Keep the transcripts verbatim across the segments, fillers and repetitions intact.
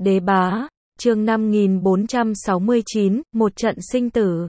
Đế bá, chương năm nghìn bốn trăm sáu mươi chín, một trận sinh tử.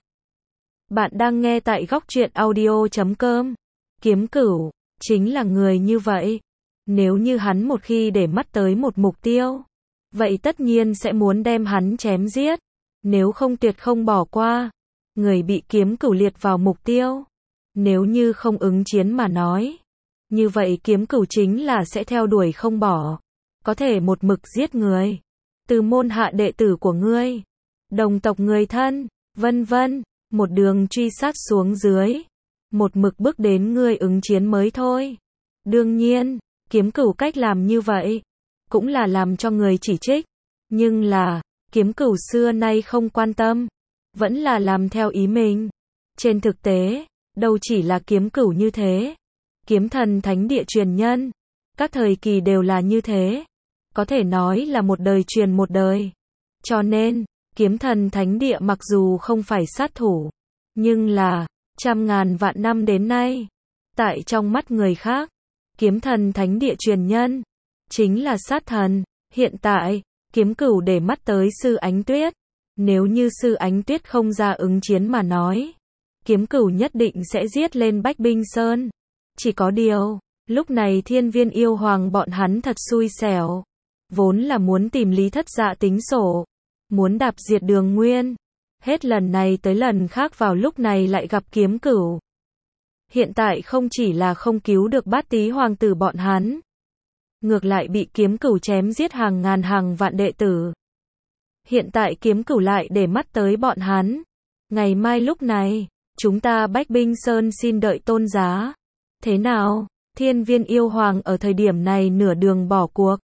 Bạn đang nghe tại góc truyện audio chấm com. Kiếm Cửu, chính là người như vậy. Nếu như hắn một khi để mắt tới một mục tiêu, vậy tất nhiên sẽ muốn đem hắn chém giết. Nếu không tuyệt không bỏ qua. Người bị Kiếm Cửu liệt vào mục tiêu. Nếu như không ứng chiến mà nói, như vậy Kiếm Cửu chính là sẽ theo đuổi không bỏ. Có thể một mực giết người. Từ môn hạ đệ tử của ngươi, đồng tộc người thân, vân vân, một đường truy sát xuống dưới, một mực bước đến ngươi ứng chiến mới thôi. Đương nhiên, Kiếm Cửu cách làm như vậy, cũng là làm cho người chỉ trích, nhưng là, Kiếm Cửu xưa nay không quan tâm, vẫn là làm theo ý mình. Trên thực tế, đâu chỉ là Kiếm Cửu như thế, Kiếm Thần Thánh Địa truyền nhân, các thời kỳ đều là như thế. Có thể nói là một đời truyền một đời. Cho nên, Kiếm Thần Thánh Địa mặc dù không phải sát thủ, nhưng là, trăm ngàn vạn năm đến nay, tại trong mắt người khác, Kiếm Thần Thánh Địa truyền nhân, chính là sát thần. Hiện tại, Kiếm Cửu để mắt tới Sư Ánh Tuyết. Nếu như Sư Ánh Tuyết không ra ứng chiến mà nói, Kiếm Cửu nhất định sẽ giết lên Bách Binh Sơn. Chỉ có điều, lúc này Thiên Viên Yêu Hoàng bọn hắn thật xui xẻo. Vốn là muốn tìm Lý Thất Dạ tính sổ, muốn đạp diệt Đường Nguyên. Hết lần này tới lần khác vào lúc này lại gặp Kiếm Cửu. Hiện tại không chỉ là không cứu được Bát Tý hoàng tử bọn hắn, ngược lại bị Kiếm Cửu chém giết hàng ngàn hàng vạn đệ tử. Hiện tại Kiếm Cửu lại để mắt tới bọn hắn. Ngày mai lúc này, chúng ta Bách Binh Sơn xin đợi tôn giá. Thế nào? Thiên Viên Yêu Hoàng ở thời điểm này nửa đường bỏ cuộc,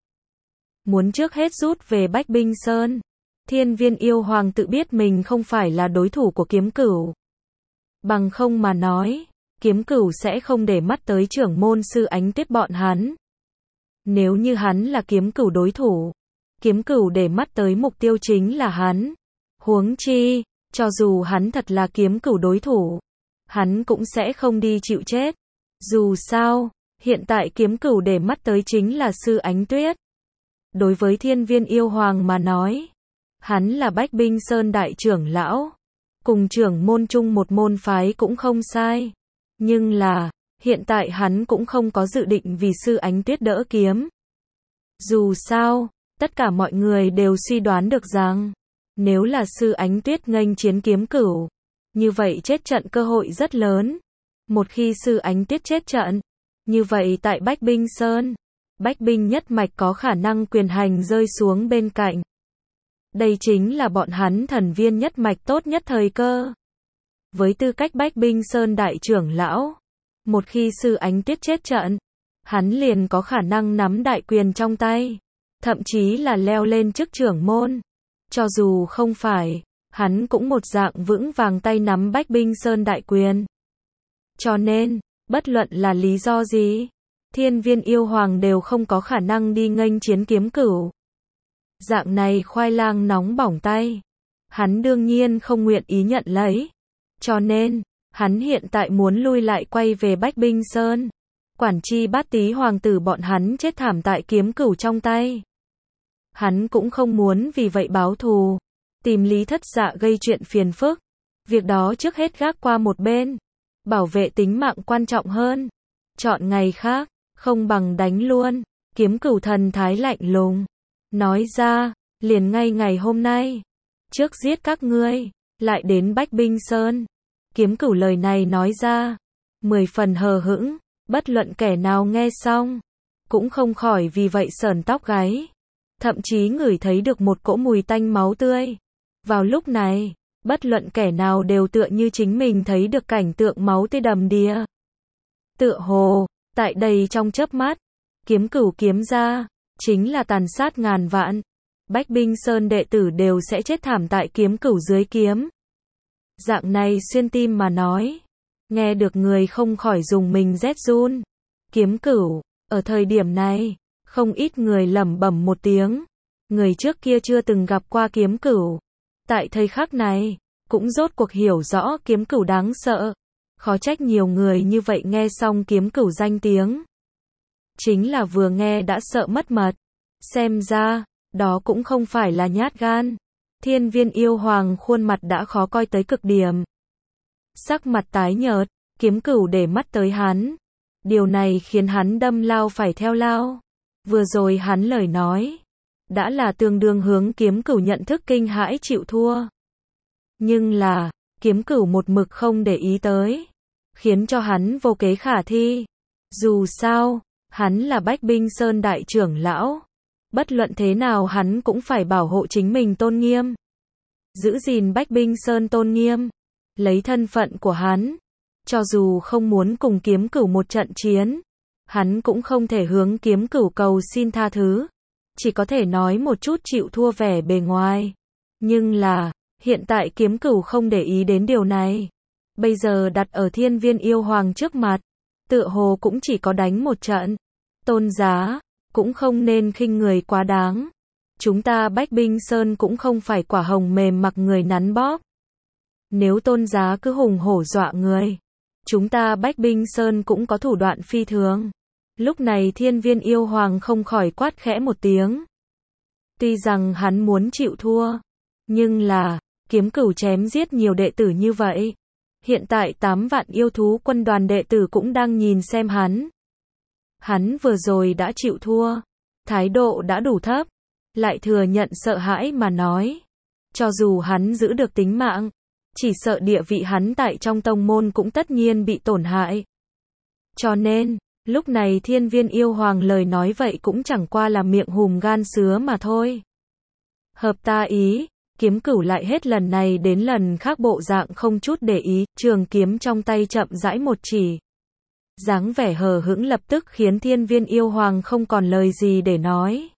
muốn trước hết rút về Bách Binh Sơn. Thiên Viên Yêu Hoàng tự biết mình không phải là đối thủ của Kiếm Cửu. Bằng không mà nói, Kiếm Cửu sẽ không để mắt tới trưởng môn Sư Ánh Tuyết bọn hắn. Nếu như hắn là Kiếm Cửu đối thủ, Kiếm Cửu để mắt tới mục tiêu chính là hắn. Huống chi, cho dù hắn thật là Kiếm Cửu đối thủ, hắn cũng sẽ không đi chịu chết. Dù sao, hiện tại Kiếm Cửu để mắt tới chính là Sư Ánh Tuyết. Đối với Thiên Viên Yêu Hoàng mà nói, hắn là Bách Binh Sơn đại trưởng lão, cùng trưởng môn chung một môn phái cũng không sai. Nhưng là, hiện tại hắn cũng không có dự định vì Sư Ánh Tuyết đỡ kiếm. Dù sao, tất cả mọi người đều suy đoán được rằng, nếu là Sư Ánh Tuyết nghênh chiến Kiếm Cửu, như vậy chết trận cơ hội rất lớn. Một khi Sư Ánh Tuyết chết trận, như vậy tại Bách Binh Sơn, Bách Binh nhất mạch có khả năng quyền hành rơi xuống bên cạnh. Đây chính là bọn hắn thần viên nhất mạch tốt nhất thời cơ. Với tư cách Bách Binh Sơn đại trưởng lão, một khi Sư Ánh Tuyết chết trận, hắn liền có khả năng nắm đại quyền trong tay, thậm chí là leo lên chức trưởng môn. Cho dù không phải, hắn cũng một dạng vững vàng tay nắm Bách Binh Sơn đại quyền. Cho nên, bất luận là lý do gì, Thiên Viên Yêu Hoàng đều không có khả năng đi nghênh chiến Kiếm Cửu. Dạng này khoai lang nóng bỏng tay, hắn đương nhiên không nguyện ý nhận lấy. Cho nên, hắn hiện tại muốn lui lại quay về Bách Binh Sơn. Quản chi Bát Tý hoàng tử bọn hắn chết thảm tại Kiếm Cửu trong tay. Hắn cũng không muốn vì vậy báo thù, tìm Lý Thất Dạ gây chuyện phiền phức. Việc đó trước hết gác qua một bên, bảo vệ tính mạng quan trọng hơn. Chọn ngày khác, không bằng đánh luôn. Kiếm Cửu thần thái lạnh lùng, nói ra, liền ngay ngày hôm nay, trước giết các ngươi, lại đến Bách Binh Sơn. Kiếm Cửu lời này nói ra, mười phần hờ hững, bất luận kẻ nào nghe xong, cũng không khỏi vì vậy sởn tóc gáy. Thậm chí ngửi thấy được một cỗ mùi tanh máu tươi. Vào lúc này, bất luận kẻ nào đều tựa như chính mình thấy được cảnh tượng máu tươi đầm đìa. Tựa hồ, tại đây trong chớp mắt, Kiếm Cửu kiếm ra, chính là tàn sát ngàn vạn. Bách Binh Sơn đệ tử đều sẽ chết thảm tại Kiếm Cửu dưới kiếm. Dạng này xuyên tim mà nói, nghe được người không khỏi dùng mình rét run. Kiếm Cửu, ở thời điểm này, không ít người lẩm bẩm một tiếng. Người trước kia chưa từng gặp qua Kiếm Cửu, tại thời khắc này, cũng rốt cuộc hiểu rõ Kiếm Cửu đáng sợ. Khó trách nhiều người như vậy nghe xong Kiếm Cửu danh tiếng, chính là vừa nghe đã sợ mất mật. Xem ra, Đó cũng không phải là nhát gan. Thiên viên yêu hoàng khuôn mặt đã khó coi tới cực điểm. Sắc mặt tái nhợt, kiếm cửu để mắt tới hắn. Điều này khiến hắn đâm lao phải theo lao. Vừa rồi hắn lời nói, đã là tương đương hướng kiếm cửu nhận thức kinh hãi chịu thua. Nhưng là, kiếm cửu một mực không để ý tới, khiến cho hắn vô kế khả thi. Dù sao, hắn là Bách Binh Sơn đại trưởng lão. Bất luận thế nào hắn cũng phải bảo hộ chính mình tôn nghiêm. Giữ gìn Bách Binh Sơn tôn nghiêm. Lấy thân phận của hắn, cho dù không muốn cùng kiếm cửu một trận chiến, hắn cũng không thể hướng kiếm cửu cầu xin tha thứ. Chỉ có thể nói một chút chịu thua vẻ bề ngoài. Nhưng là, hiện tại kiếm cửu không để ý đến điều này. Bây giờ đặt ở thiên viên yêu hoàng trước mặt, tựa hồ cũng chỉ có đánh một trận. Tôn giá, cũng không nên khinh người quá đáng. Chúng ta Bách Binh Sơn cũng không phải quả hồng mềm mặc người nắn bóp. Nếu tôn giá cứ hùng hổ dọa người, chúng ta Bách Binh Sơn cũng có thủ đoạn phi thường. Lúc này thiên viên yêu hoàng không khỏi quát khẽ một tiếng. Tuy rằng hắn muốn chịu thua, nhưng là, kiếm cửu chém giết nhiều đệ tử như vậy. Hiện tại tám vạn yêu thú quân đoàn đệ tử cũng đang nhìn xem hắn. Hắn vừa rồi đã chịu thua, thái độ đã đủ thấp, lại thừa nhận sợ hãi mà nói. Cho dù hắn giữ được tính mạng, chỉ sợ địa vị hắn tại trong tông môn cũng tất nhiên bị tổn hại. Cho nên, lúc này thiên viên yêu hoàng lời nói vậy cũng chẳng qua là miệng hùm gan sứa mà thôi. Hợp ta ý, kiếm cửu lại hết lần này đến lần khác bộ dạng không chút để ý, trường kiếm trong tay chậm rãi một chỉ. Dáng vẻ hờ hững lập tức khiến thiên viên yêu hoàng không còn lời gì để nói.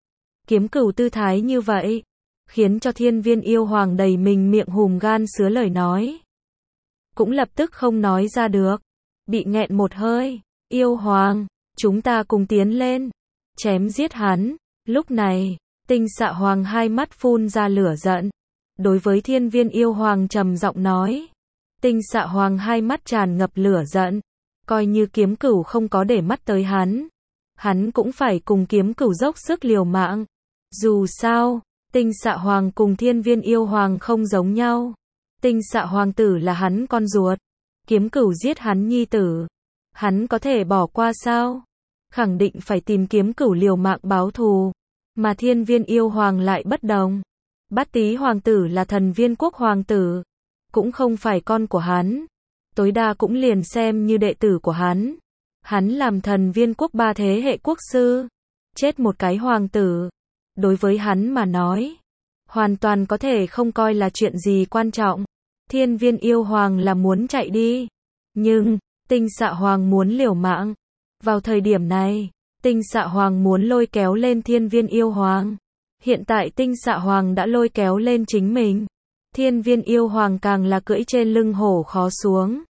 Kiếm cửu tư thái như vậy, khiến cho thiên viên yêu hoàng đầy mình miệng hùm gan sứa lời nói. Cũng lập tức không nói ra được, bị nghẹn một hơi. Yêu hoàng, chúng ta cùng tiến lên, chém giết hắn. Lúc này, Tinh Xạ Hoàng hai mắt phun ra lửa giận, đối với thiên viên yêu hoàng trầm giọng nói. Tinh Xạ Hoàng hai mắt tràn ngập lửa giận, coi như kiếm cửu không có để mắt tới hắn, hắn cũng phải cùng kiếm cửu dốc sức liều mạng. Dù sao, Tinh Xạ Hoàng cùng thiên viên yêu hoàng không giống nhau. Tinh Xạ Hoàng tử là hắn con ruột, kiếm cửu giết hắn nhi tử, hắn có thể bỏ qua sao? Khẳng định phải tìm kiếm cửu liều mạng báo thù. Mà thiên viên yêu hoàng lại bất đồng. Bát Tý hoàng tử là thần viên quốc hoàng tử, cũng không phải con của hắn, tối đa cũng liền xem như đệ tử của hắn. Hắn làm thần viên quốc ba thế hệ quốc sư, chết một cái hoàng tử, đối với hắn mà nói, hoàn toàn có thể không coi là chuyện gì quan trọng. Thiên viên yêu hoàng là muốn chạy đi, nhưng Tinh Xạ Hoàng muốn liều mạng. Vào thời điểm này, Tinh Xạ Hoàng muốn lôi kéo lên thiên viên yêu hoàng. Hiện tại Tinh Xạ Hoàng đã lôi kéo lên chính mình. Thiên viên yêu hoàng càng là cưỡi trên lưng hổ khó xuống.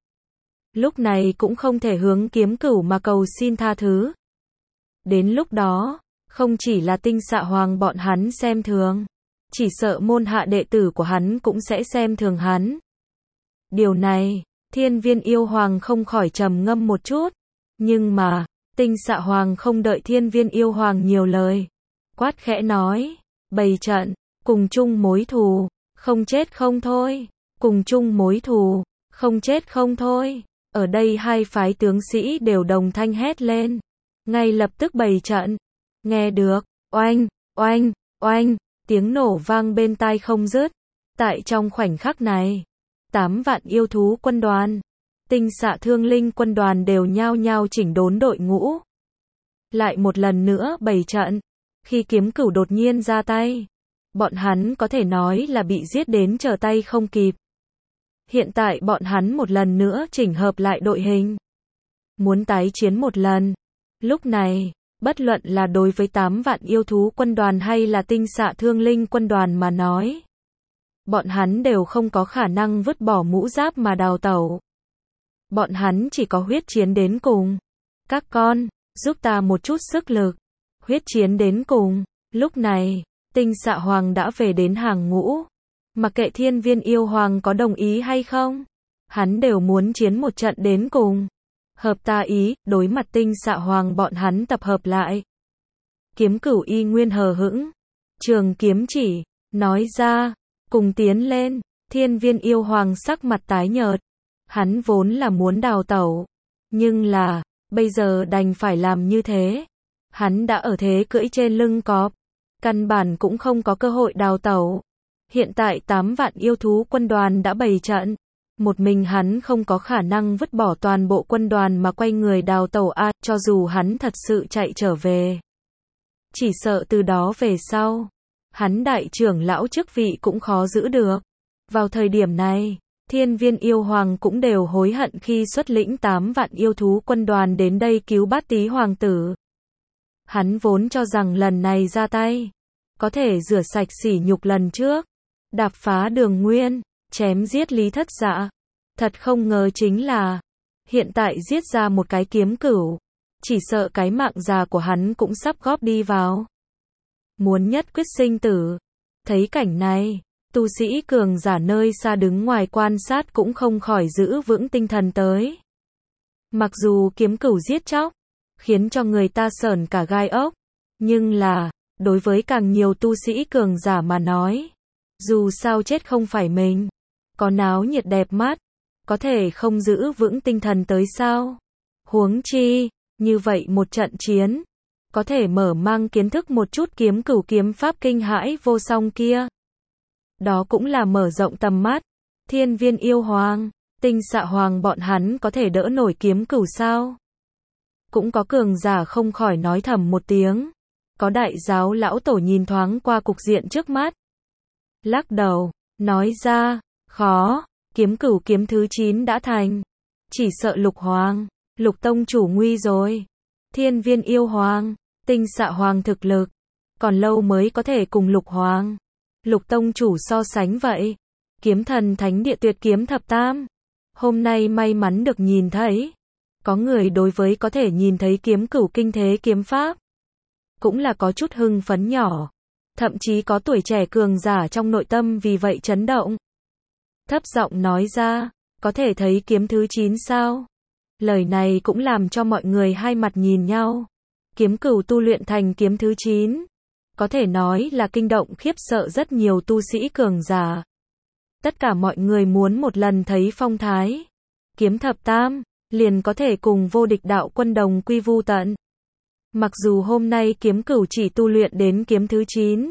Lúc này cũng không thể hướng kiếm cửu mà cầu xin tha thứ. Đến lúc đó, không chỉ là Tinh Xạ Hoàng bọn hắn xem thường, chỉ sợ môn hạ đệ tử của hắn cũng sẽ xem thường hắn. Điều này, thiên viên yêu hoàng không khỏi trầm ngâm một chút. Nhưng mà, Tinh Xạ Hoàng không đợi thiên viên yêu hoàng nhiều lời. Quát khẽ nói, bày trận, cùng chung mối thù, không chết không thôi. Cùng chung mối thù, không chết không thôi. Ở đây hai phái tướng sĩ đều đồng thanh hét lên. Ngay lập tức bày trận. Nghe được, oanh, oanh, oanh, tiếng nổ vang bên tai không dứt. Tại trong khoảnh khắc này, tám vạn yêu thú quân đoàn, Tinh Xạ Thương Linh quân đoàn đều nhao nhao chỉnh đốn đội ngũ. Lại một lần nữa bày trận. Khi kiếm cửu đột nhiên ra tay, bọn hắn có thể nói là bị giết đến trở tay không kịp. Hiện tại bọn hắn một lần nữa chỉnh hợp lại đội hình, muốn tái chiến một lần. Lúc này, bất luận là đối với tám vạn yêu thú quân đoàn hay là Tinh Xạ Thương Linh quân đoàn mà nói, bọn hắn đều không có khả năng vứt bỏ mũ giáp mà đào tẩu. Bọn hắn chỉ có huyết chiến đến cùng. Các con, giúp ta một chút sức lực. Huyết chiến đến cùng. Lúc này, Tinh Xạ Hoàng đã về đến hàng ngũ. Mặc kệ thiên viên yêu hoàng có đồng ý hay không, hắn đều muốn chiến một trận đến cùng. Hợp ta ý, đối mặt Tinh Xạ Hoàng bọn hắn tập hợp lại. Kiếm cửu y nguyên hờ hững. trường kiếm chỉ, nói ra, cùng tiến lên. Thiên viên yêu hoàng sắc mặt tái nhợt. Hắn vốn là muốn đào tẩu. Nhưng là, bây giờ đành phải làm như thế. Hắn đã ở thế cưỡi trên lưng cọp. Căn bản cũng không có cơ hội đào tẩu. Hiện tại tám vạn yêu thú quân đoàn đã bày trận. Một mình hắn không có khả năng vứt bỏ toàn bộ quân đoàn mà quay người đào tẩu a, cho dù hắn thật sự chạy trở về. Chỉ sợ từ đó về sau, hắn đại trưởng lão chức vị cũng khó giữ được. Vào thời điểm này, thiên viên yêu hoàng cũng đều hối hận khi xuất lĩnh tám vạn yêu thú quân đoàn đến đây cứu Bát Tý hoàng tử. Hắn vốn cho rằng lần này ra tay, có thể rửa sạch sỉ nhục lần trước, đạp phá Đường Nguyên, chém giết Lý Thất Dạ. Thật không ngờ chính là, hiện tại giết ra một cái kiếm cửu, chỉ sợ cái mạng già của hắn cũng sắp góp đi vào. Muốn nhất quyết sinh tử. Thấy cảnh này, tu sĩ cường giả nơi xa đứng ngoài quan sát cũng không khỏi giữ vững tinh thần tới. Mặc dù kiếm cửu giết chóc, khiến cho người ta sởn cả gai ốc, nhưng là, đối với càng nhiều tu sĩ cường giả mà nói, dù sao chết không phải mình, có náo nhiệt đẹp mắt, có thể không giữ vững tinh thần tới sao? Huống chi, như vậy một trận chiến, có thể mở mang kiến thức một chút kiếm cửu kiếm pháp kinh hãi vô song kia. Đó cũng là mở rộng tầm mắt. Thiên viên yêu hoàng, tinh xạ hoàng bọn hắn có thể đỡ nổi kiếm cửu sao? Cũng có cường giả không khỏi nói thầm một tiếng. Có đại giáo lão tổ nhìn thoáng qua cục diện trước mắt. Lắc đầu, nói ra, khó, kiếm cửu kiếm thứ chín đã thành. Chỉ sợ lục hoàng, lục tông chủ nguy rồi. Thiên viên yêu hoàng, tinh xạ hoàng thực lực, còn lâu mới có thể cùng lục hoàng, lục tông chủ so sánh vậy. Kiếm thần thánh địa tuyệt kiếm thập tam. Hôm nay may mắn được nhìn thấy. Có người đối với có thể nhìn thấy kiếm cửu kinh thế kiếm pháp, cũng là có chút hưng phấn nhỏ. Thậm chí có tuổi trẻ cường giả trong nội tâm vì vậy chấn động. Thấp giọng nói ra, có thể thấy kiếm thứ chín sao? Lời này cũng làm cho mọi người hai mặt nhìn nhau. Kiếm cửu tu luyện thành kiếm thứ chín, có thể nói là kinh động khiếp sợ rất nhiều tu sĩ cường giả. Tất cả mọi người muốn một lần thấy phong thái. Kiếm thập tam, liền có thể cùng vô địch đạo quân đồng quy vu tận. Mặc dù hôm nay kiếm cửu chỉ tu luyện đến kiếm thứ chín,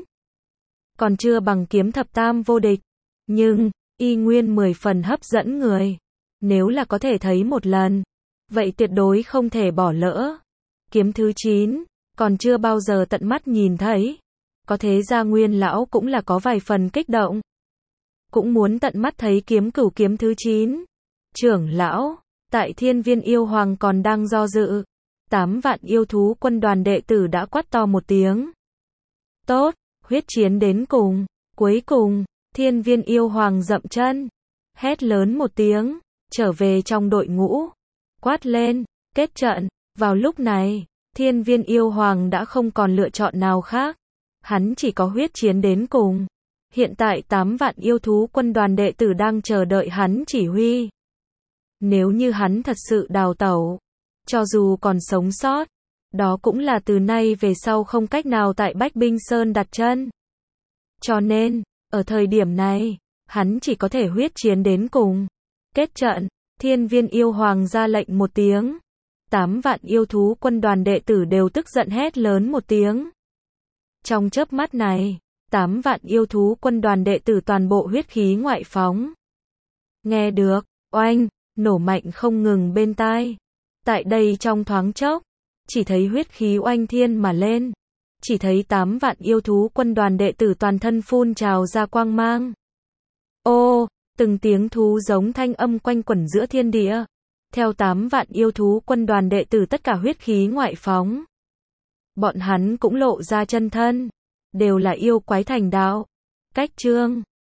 còn chưa bằng kiếm thập tam vô địch, nhưng, y nguyên mười phần hấp dẫn người. Nếu là có thể thấy một lần, vậy tuyệt đối không thể bỏ lỡ. Kiếm thứ chín, còn chưa bao giờ tận mắt nhìn thấy. Có thế ra Nguyên lão cũng là có vài phần kích động. Cũng muốn tận mắt thấy kiếm cửu kiếm thứ chín. Trưởng lão, tại thiên viên yêu hoàng còn đang do dự. Tám vạn yêu thú quân đoàn đệ tử đã quát to một tiếng. Tốt, huyết chiến đến cùng. Cuối cùng, thiên viên yêu hoàng dậm chân. Hét lớn một tiếng, trở về trong đội ngũ. Quát lên, kết trận. Vào lúc này, thiên viên yêu hoàng đã không còn lựa chọn nào khác. Hắn chỉ có huyết chiến đến cùng. Hiện tại tám vạn yêu thú quân đoàn đệ tử đang chờ đợi hắn chỉ huy. Nếu như hắn thật sự đào tẩu, cho dù còn sống sót, đó cũng là từ nay về sau không cách nào tại Bách Binh Sơn đặt chân. Cho nên, ở thời điểm này, hắn chỉ có thể huyết chiến đến cùng. Kết trận, thiên viên yêu hoàng ra lệnh một tiếng. Tám vạn yêu thú quân đoàn đệ tử đều tức giận hét lớn một tiếng. Trong chớp mắt này, tám vạn yêu thú quân đoàn đệ tử toàn bộ huyết khí ngoại phóng. Nghe được, oanh, nổ mạnh không ngừng bên tai. Tại đây trong thoáng chốc, chỉ thấy huyết khí oanh thiên mà lên. Chỉ thấy tám vạn yêu thú quân đoàn đệ tử toàn thân phun trào ra quang mang. Ô, từng tiếng thú giống thanh âm quanh quẩn giữa thiên địa. Theo tám vạn yêu thú quân đoàn đệ tử tất cả huyết khí ngoại phóng. Bọn hắn cũng lộ ra chân thân. Đều là yêu quái thành đạo. Cách chương